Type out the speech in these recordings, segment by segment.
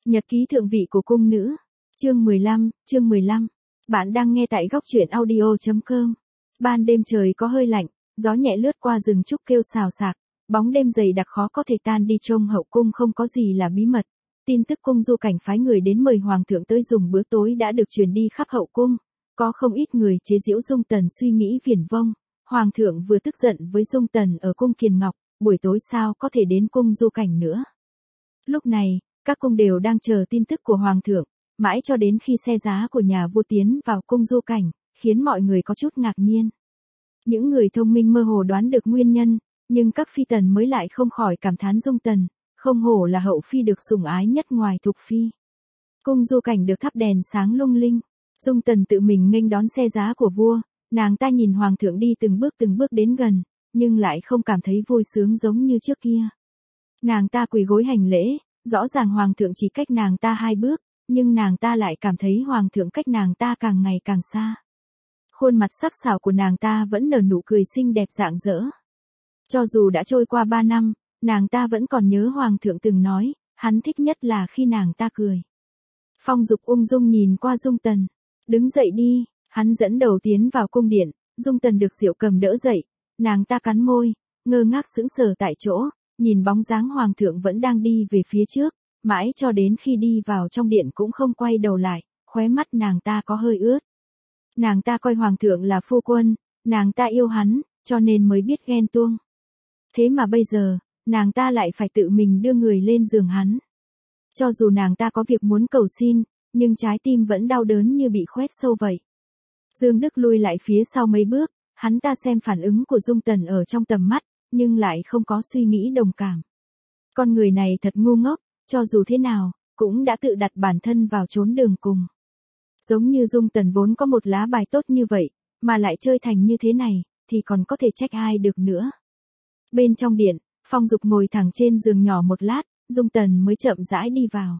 Nhật ký thượng vị của cung nữ. Chương 15. Bạn đang nghe tại góc truyện audio.com. Ban đêm trời có hơi lạnh, gió nhẹ lướt qua rừng trúc kêu xào xạc, bóng đêm dày đặc khó có thể tan đi. Trong hậu cung không có gì là bí mật. Tin tức cung Du Cảnh phái người đến mời hoàng thượng tới dùng bữa tối đã được truyền đi khắp hậu cung. Có không ít người chế giễu Dung Tần suy nghĩ viển vông. Hoàng thượng vừa tức giận với Dung Tần ở cung Kiền Ngọc, buổi tối sao có thể đến cung Du Cảnh nữa. Lúc này, các cung đều đang chờ tin tức của hoàng thượng, mãi cho đến khi xe giá của nhà vua tiến vào cung Du Cảnh, khiến mọi người có chút ngạc nhiên. Những người thông minh mơ hồ đoán được nguyên nhân, nhưng các phi tần mới lại không khỏi cảm thán Dung Tần, không hổ là hậu phi được sủng ái nhất ngoài Thục phi. Cung Du Cảnh được thắp đèn sáng lung linh, Dung Tần tự mình nghênh đón xe giá của vua, nàng ta nhìn hoàng thượng đi từng bước đến gần, nhưng lại không cảm thấy vui sướng giống như trước kia. Nàng ta quỳ gối hành lễ, rõ ràng hoàng thượng chỉ cách nàng ta 2 bước, nhưng nàng ta lại cảm thấy hoàng thượng cách nàng ta càng ngày càng xa. Khuôn mặt sắc sảo của nàng ta vẫn nở nụ cười xinh đẹp rạng rỡ. Cho dù đã trôi qua 3 năm, nàng ta vẫn còn nhớ hoàng thượng từng nói, hắn thích nhất là khi nàng ta cười. Phong Dục ung dung nhìn qua Dung Tần. Đứng dậy đi, hắn dẫn đầu tiến vào cung điện, Dung Tần được Diệu Cầm đỡ dậy, nàng ta cắn môi, ngơ ngác sững sờ tại chỗ, nhìn bóng dáng hoàng thượng vẫn đang đi về phía trước, mãi cho đến khi đi vào trong điện cũng không quay đầu lại, khóe mắt nàng ta có hơi ướt. Nàng ta coi hoàng thượng là phu quân, nàng ta yêu hắn, cho nên mới biết ghen tuông. Thế mà bây giờ, nàng ta lại phải tự mình đưa người lên giường hắn. Cho dù nàng ta có việc muốn cầu xin, nhưng trái tim vẫn đau đớn như bị khoét sâu vậy. Dương Đức lui lại phía sau mấy bước, hắn ta xem phản ứng của Dung Tần ở trong tầm mắt, nhưng lại không có suy nghĩ đồng cảm. Con người này thật ngu ngốc, cho dù thế nào, cũng đã tự đặt bản thân vào chốn đường cùng. Giống như Dung Tần vốn có một lá bài tốt như vậy, mà lại chơi thành như thế này, thì còn có thể trách ai được nữa. Bên trong điện, Phong Dục ngồi thẳng trên giường nhỏ một lát, Dung Tần mới chậm rãi đi vào.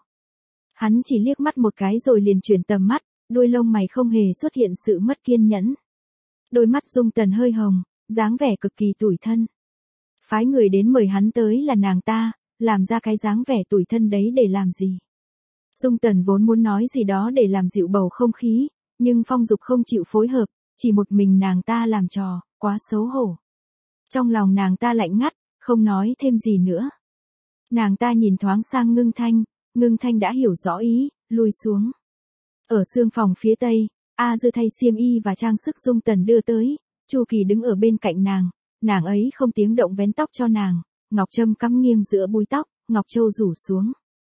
Hắn chỉ liếc mắt một cái rồi liền chuyển tầm mắt, đuôi lông mày không hề xuất hiện sự mất kiên nhẫn. Đôi mắt Dung Tần hơi hồng, dáng vẻ cực kỳ tủi thân. Phái người đến mời hắn tới là nàng ta, làm ra cái dáng vẻ tủi thân đấy để làm gì? Dung Tần vốn muốn nói gì đó để làm dịu bầu không khí, nhưng Phong Dục không chịu phối hợp, chỉ một mình nàng ta làm trò, quá xấu hổ. Trong lòng nàng ta lạnh ngắt, không nói thêm gì nữa. Nàng ta nhìn thoáng sang Ngưng Thanh đã hiểu rõ ý, lui xuống. Ở xương phòng phía tây, A Dư thay xiêm y và trang sức Dung Tần đưa tới, Chu Kỳ đứng ở bên cạnh nàng ấy không tiếng động vén tóc cho nàng, ngọc trâm cắm nghiêng giữa búi tóc, ngọc châu rủ xuống.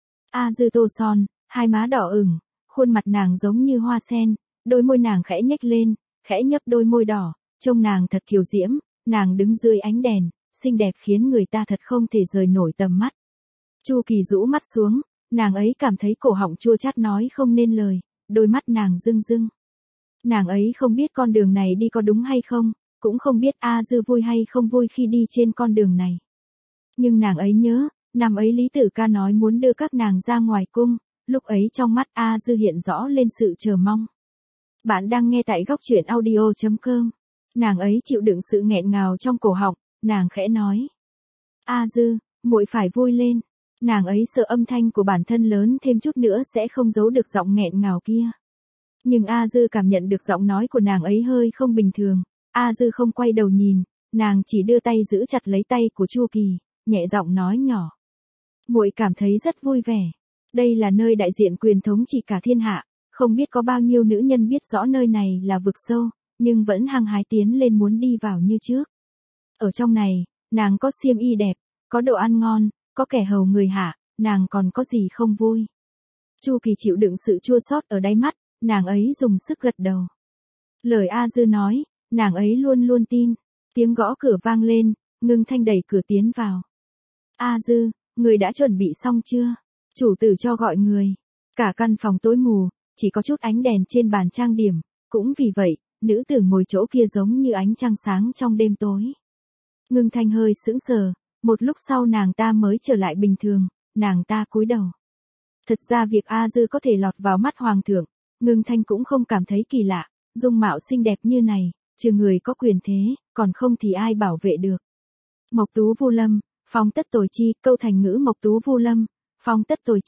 A Dư tô son, hai má đỏ ửng, khuôn mặt nàng giống như hoa sen, đôi môi nàng khẽ nhếch lên, khẽ nhấp đôi môi đỏ, trông nàng thật kiều diễm, nàng đứng dưới ánh đèn, xinh đẹp khiến người ta thật không thể rời nổi tầm mắt. Chu Kỳ rũ mắt xuống, nàng ấy cảm thấy cổ họng chua chát nói không nên lời, đôi mắt nàng rưng rưng. Nàng ấy không biết con đường này đi có đúng hay không, cũng không biết A Dư vui hay không vui khi đi trên con đường này. Nhưng nàng ấy nhớ, năm ấy Lý Tử Ca nói muốn đưa các nàng ra ngoài cung, lúc ấy trong mắt A Dư hiện rõ lên sự chờ mong. Bạn đang nghe tại góc truyện audio.com. Nàng ấy chịu đựng sự nghẹn ngào trong cổ họng, nàng khẽ nói. A Dư, muội phải vui lên. Nàng ấy sợ âm thanh của bản thân lớn thêm chút nữa sẽ không giấu được giọng nghẹn ngào kia. Nhưng A Dư cảm nhận được giọng nói của nàng ấy hơi không bình thường. A Dư không quay đầu nhìn, nàng chỉ đưa tay giữ chặt lấy tay của Chu Kỳ, nhẹ giọng nói nhỏ. Muội cảm thấy rất vui vẻ. Đây là nơi đại diện quyền thống trị cả thiên hạ, không biết có bao nhiêu nữ nhân biết rõ nơi này là vực sâu, nhưng vẫn hăng hái tiến lên muốn đi vào như trước. Ở trong này, nàng có xiêm y đẹp, có đồ ăn ngon, có kẻ hầu người hạ, nàng còn có gì không vui. Chu Kỳ chịu đựng sự chua xót ở đáy mắt, nàng ấy dùng sức gật đầu. Lời A Dư nói, nàng ấy luôn luôn tin. Tiếng gõ cửa vang lên, Ngưng Thanh đẩy cửa tiến vào. A Dư, người đã chuẩn bị xong chưa? Chủ tử cho gọi người. Cả căn phòng tối mù, chỉ có chút ánh đèn trên bàn trang điểm, cũng vì vậy, nữ tử ngồi chỗ kia giống như ánh trăng sáng trong đêm tối. Ngưng Thanh hơi sững sờ, một lúc sau nàng ta mới trở lại bình thường, nàng ta cúi đầu. Thật ra việc A Dư có thể lọt vào mắt hoàng thượng, Ngưng Thanh cũng không cảm thấy kỳ lạ, dung mạo xinh đẹp như này, trừ người có quyền thế, còn không thì ai bảo vệ được. Mộc tú vu lâm, phong tất tồi chi, câu thành ngữ mộc tú vu lâm, phong tất tồi chi,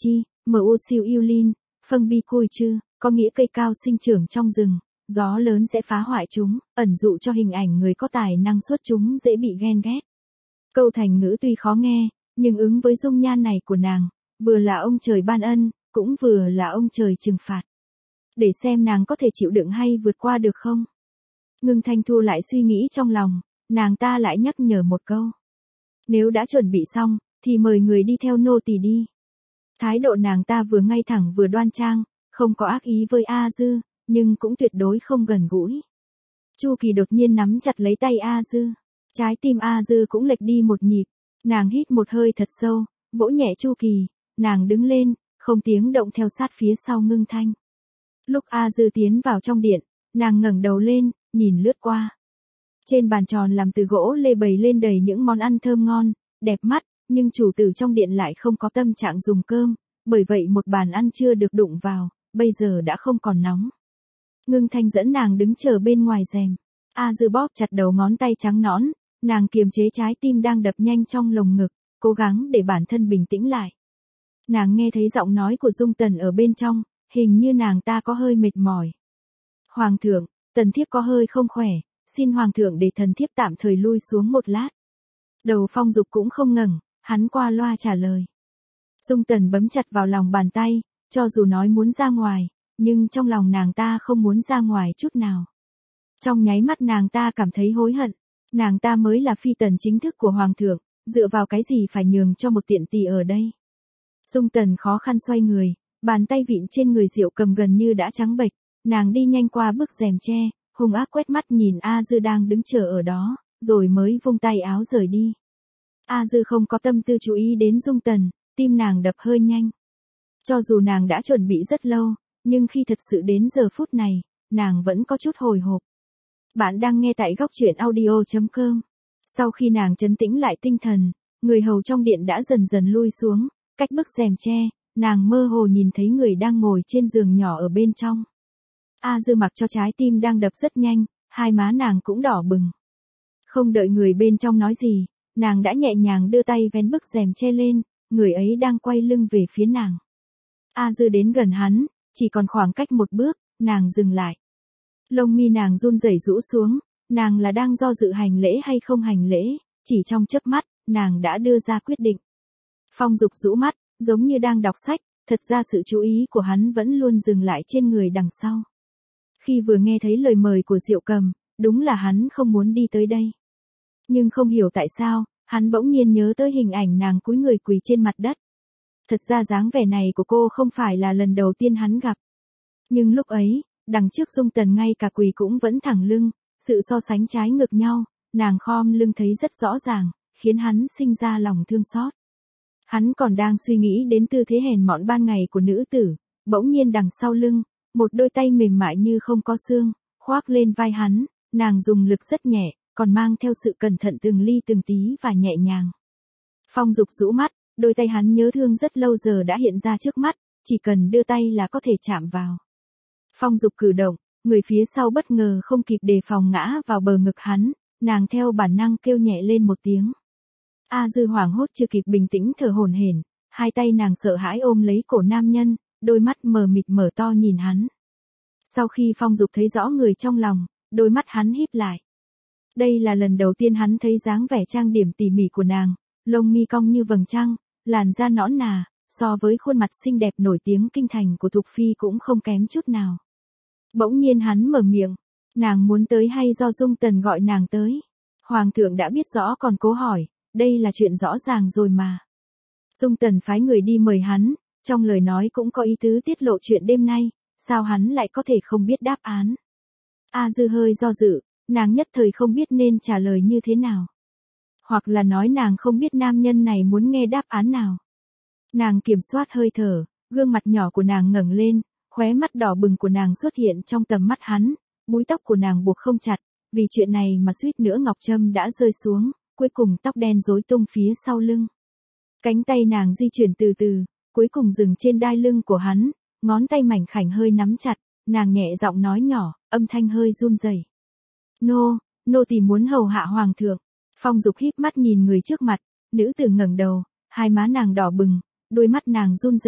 mu siêu yêu linh, phân bi cùi chư, có nghĩa cây cao sinh trưởng trong rừng, gió lớn sẽ phá hoại chúng, ẩn dụ cho hình ảnh người có tài năng xuất chúng dễ bị ghen ghét. Câu thành ngữ tuy khó nghe, nhưng ứng với dung nhan này của nàng, vừa là ông trời ban ân, cũng vừa là ông trời trừng phạt. Để xem nàng có thể chịu đựng hay vượt qua được không? Ngưng Thanh thu lại suy nghĩ trong lòng, nàng ta lại nhắc nhở một câu. Nếu đã chuẩn bị xong, thì mời người đi theo nô tỳ đi. Thái độ nàng ta vừa ngay thẳng vừa đoan trang, không có ác ý với A Dư, nhưng cũng tuyệt đối không gần gũi. Chu Kỳ đột nhiên nắm chặt lấy tay A Dư. Trái tim A Dư cũng lệch đi một nhịp. Nàng hít một hơi thật sâu, vỗ nhẹ Chu Kỳ. Nàng đứng lên, không tiếng động theo sát phía sau Ngưng Thanh. Lúc A Dư tiến vào trong điện, nàng ngẩng đầu lên, nhìn lướt qua. Trên bàn tròn làm từ gỗ lê bày lên đầy những món ăn thơm ngon, đẹp mắt, nhưng chủ tử trong điện lại không có tâm trạng dùng cơm, bởi vậy một bàn ăn chưa được đụng vào, bây giờ đã không còn nóng. Ngưng Thanh dẫn nàng đứng chờ bên ngoài rèm. A Dư bóp chặt đầu ngón tay trắng nõn, nàng kiềm chế trái tim đang đập nhanh trong lồng ngực, cố gắng để bản thân bình tĩnh lại. Nàng nghe thấy giọng nói của Dung Tần ở bên trong, hình như nàng ta có hơi mệt mỏi. Hoàng thượng, tần thiếp có hơi không khỏe, xin hoàng thượng để thần thiếp tạm thời lui xuống một lát. Đầu Phong Dục cũng không ngẩng, hắn qua loa trả lời. Dung Tần bấm chặt vào lòng bàn tay, cho dù nói muốn ra ngoài, nhưng trong lòng nàng ta không muốn ra ngoài chút nào. Trong nháy mắt nàng ta cảm thấy hối hận, nàng ta mới là phi tần chính thức của hoàng thượng, dựa vào cái gì phải nhường cho một tiện tỳ ở đây. Dung Tần khó khăn xoay người, bàn tay vịn trên người Diệu Cầm gần như đã trắng bệch, nàng đi nhanh qua bức rèm tre, hung ác quét mắt nhìn A Dư đang đứng chờ ở đó, rồi mới vung tay áo rời đi. A Dư không có tâm tư chú ý đến Dung Tần, tim nàng đập hơi nhanh. Cho dù nàng đã chuẩn bị rất lâu, nhưng khi thật sự đến giờ phút này, nàng vẫn có chút hồi hộp. Bạn đang nghe tại góc truyện audio.com. Sau khi nàng trấn tĩnh lại tinh thần, người hầu trong điện đã dần dần lui xuống, cách bức rèm tre, nàng mơ hồ nhìn thấy người đang ngồi trên giường nhỏ ở bên trong. A Dư mặc cho trái tim đang đập rất nhanh, hai má nàng cũng đỏ bừng. Không đợi người bên trong nói gì, nàng đã nhẹ nhàng đưa tay vén bức rèm che lên, người ấy đang quay lưng về phía nàng. A Dư đến gần hắn, chỉ còn khoảng cách một bước, nàng dừng lại. Lông mi nàng run rẩy rũ xuống, nàng là đang do dự hành lễ hay không hành lễ, chỉ trong chớp mắt, nàng đã đưa ra quyết định. Phong Dục rũ mắt, giống như đang đọc sách, thật ra sự chú ý của hắn vẫn luôn dừng lại trên người đằng sau. Khi vừa nghe thấy lời mời của Diệu Cầm, đúng là hắn không muốn đi tới đây. Nhưng không hiểu tại sao, hắn bỗng nhiên nhớ tới hình ảnh nàng cúi người quỳ trên mặt đất. Thật ra dáng vẻ này của cô không phải là lần đầu tiên hắn gặp. Nhưng lúc ấy, đằng trước Dung Tần ngay cả quỳ cũng vẫn thẳng lưng, sự so sánh trái ngược nhau, nàng khom lưng thấy rất rõ ràng, khiến hắn sinh ra lòng thương xót. Hắn còn đang suy nghĩ đến tư thế hèn mọn ban ngày của nữ tử, bỗng nhiên đằng sau lưng, một đôi tay mềm mại như không có xương, khoác lên vai hắn, nàng dùng lực rất nhẹ, còn mang theo sự cẩn thận từng ly từng tí và nhẹ nhàng. Phong Dục rũ mắt, đôi tay hắn nhớ thương rất lâu giờ đã hiện ra trước mắt, chỉ cần đưa tay là có thể chạm vào. Phong Dục cử động, người phía sau bất ngờ không kịp đề phòng ngã vào bờ ngực hắn, nàng theo bản năng kêu nhẹ lên một tiếng. A Dư hoảng hốt chưa kịp bình tĩnh thở hổn hển, hai tay nàng sợ hãi ôm lấy cổ nam nhân, đôi mắt mờ mịt mở to nhìn hắn. Sau khi Phong Dục thấy rõ người trong lòng, đôi mắt hắn híp lại. Đây là lần đầu tiên hắn thấy dáng vẻ trang điểm tỉ mỉ của nàng, lông mi cong như vầng trăng, làn da nõn nà, so với khuôn mặt xinh đẹp nổi tiếng kinh thành của Thục Phi cũng không kém chút nào. Bỗng nhiên hắn mở miệng, nàng muốn tới hay do Dung Tần gọi nàng tới? Hoàng thượng đã biết rõ còn cố hỏi, đây là chuyện rõ ràng rồi mà. Dung Tần phái người đi mời hắn, trong lời nói cũng có ý tứ tiết lộ chuyện đêm nay, sao hắn lại có thể không biết đáp án? A Dư hơi do dự, nàng nhất thời không biết nên trả lời như thế nào. Hoặc là nói nàng không biết nam nhân này muốn nghe đáp án nào. Nàng kiểm soát hơi thở, gương mặt nhỏ của nàng ngẩng lên, khóe mắt đỏ bừng của nàng xuất hiện trong tầm mắt hắn, búi tóc của nàng buộc không chặt, vì chuyện này mà suýt nữa ngọc trâm đã rơi xuống, cuối cùng tóc đen rối tung phía sau lưng. Cánh tay nàng di chuyển từ từ, cuối cùng dừng trên đai lưng của hắn, ngón tay mảnh khảnh hơi nắm chặt, nàng nhẹ giọng nói nhỏ, âm thanh hơi run rẩy. Nô tỳ muốn hầu hạ hoàng thượng. Phong Dục híp mắt nhìn người trước mặt, nữ tử ngẩng đầu, hai má nàng đỏ bừng, đôi mắt nàng run rẩy,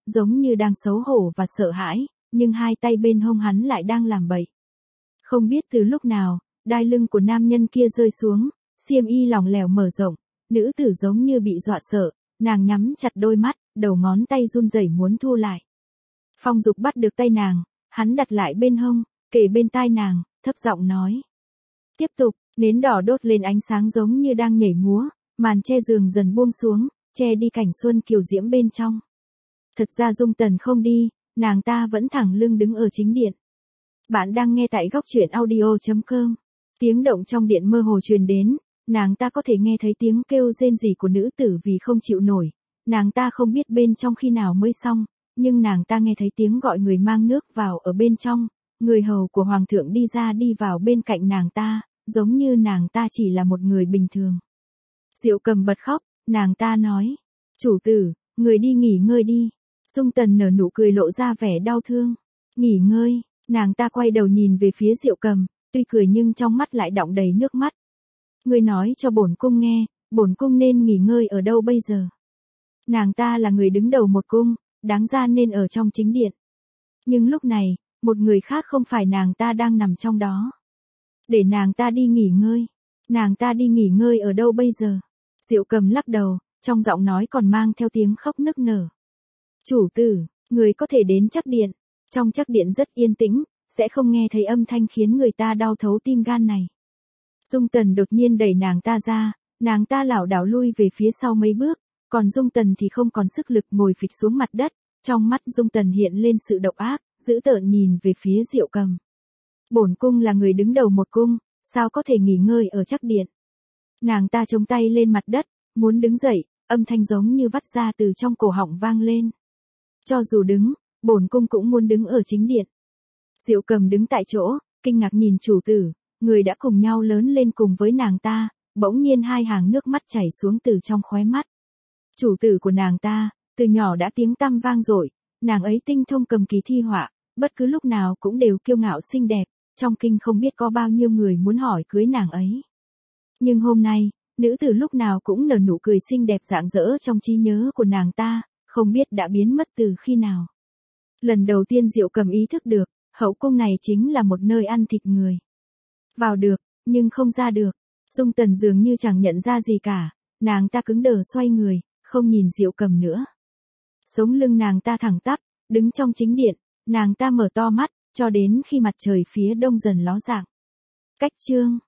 giống như đang xấu hổ và sợ hãi, nhưng hai tay bên hông hắn lại đang làm bậy. Không biết từ lúc nào, đai lưng của nam nhân kia rơi xuống, xiêm y lỏng lẻo mở rộng, nữ tử giống như bị dọa sợ, nàng nhắm chặt đôi mắt, đầu ngón tay run rẩy muốn thu lại. Phong Dục bắt được tay nàng, hắn đặt lại bên hông, kề bên tai nàng, thấp giọng nói. Tiếp tục, nến đỏ đốt lên ánh sáng giống như đang nhảy múa, màn che giường dần buông xuống, che đi cảnh xuân kiều diễm bên trong. Thật ra Dung Tần không đi, nàng ta vẫn thẳng lưng đứng ở chính điện. Bạn đang nghe tại góc truyện audio.com. Tiếng động trong điện mơ hồ truyền đến, nàng ta có thể nghe thấy tiếng kêu rên rỉ của nữ tử vì không chịu nổi. Nàng ta không biết bên trong khi nào mới xong, nhưng nàng ta nghe thấy tiếng gọi người mang nước vào ở bên trong, người hầu của hoàng thượng đi ra đi vào bên cạnh nàng ta, giống như nàng ta chỉ là một người bình thường. Diệu Cầm bật khóc, nàng ta nói, chủ tử, người đi nghỉ ngơi đi. Dung Tần nở nụ cười lộ ra vẻ đau thương. Nghỉ ngơi, nàng ta quay đầu nhìn về phía Diệu Cầm, tuy cười nhưng trong mắt lại đọng đầy nước mắt. Người nói cho bổn cung nghe, bổn cung nên nghỉ ngơi ở đâu bây giờ? Nàng ta là người đứng đầu một cung, đáng ra nên ở trong chính điện. Nhưng lúc này, một người khác không phải nàng ta đang nằm trong đó. Để nàng ta đi nghỉ ngơi. Nàng ta đi nghỉ ngơi ở đâu bây giờ? Diệu Cầm lắc đầu, trong giọng nói còn mang theo tiếng khóc nức nở. Chủ tử, người có thể đến Trắc điện. Trong Trắc điện rất yên tĩnh, sẽ không nghe thấy âm thanh khiến người ta đau thấu tim gan này. Dung Tần đột nhiên đẩy nàng ta ra, nàng ta lảo đảo lui về phía sau mấy bước, còn Dung Tần thì không còn sức lực ngồi phịch xuống mặt đất, trong mắt Dung Tần hiện lên sự độc ác, dữ tợn nhìn về phía Diệu Cầm. Bổn cung là người đứng đầu một cung, sao có thể nghỉ ngơi ở Trắc điện? Nàng ta chống tay lên mặt đất, muốn đứng dậy, âm thanh giống như vắt ra từ trong cổ họng vang lên. Cho dù đứng, bổn cung cũng muốn đứng ở chính điện. Diệu Cầm đứng tại chỗ, kinh ngạc nhìn chủ tử, người đã cùng nhau lớn lên cùng với nàng ta, bỗng nhiên hai hàng nước mắt chảy xuống từ trong khóe mắt. Chủ tử của nàng ta, từ nhỏ đã tiếng tăm vang dội, nàng ấy tinh thông cầm kỳ thi họa, bất cứ lúc nào cũng đều kiêu ngạo xinh đẹp, trong kinh không biết có bao nhiêu người muốn hỏi cưới nàng ấy. Nhưng hôm nay, nữ tử lúc nào cũng nở nụ cười xinh đẹp rạng rỡ trong trí nhớ của nàng ta, không biết đã biến mất từ khi nào. Lần đầu tiên Diệu Cầm ý thức được, hậu cung này chính là một nơi ăn thịt người. Vào được, nhưng không ra được. Dung Tần dường như chẳng nhận ra gì cả, nàng ta cứng đờ xoay người, không nhìn Diệu Cầm nữa. Sống lưng nàng ta thẳng tắp, đứng trong chính điện, nàng ta mở to mắt, cho đến khi mặt trời phía đông dần ló dạng. Cách chương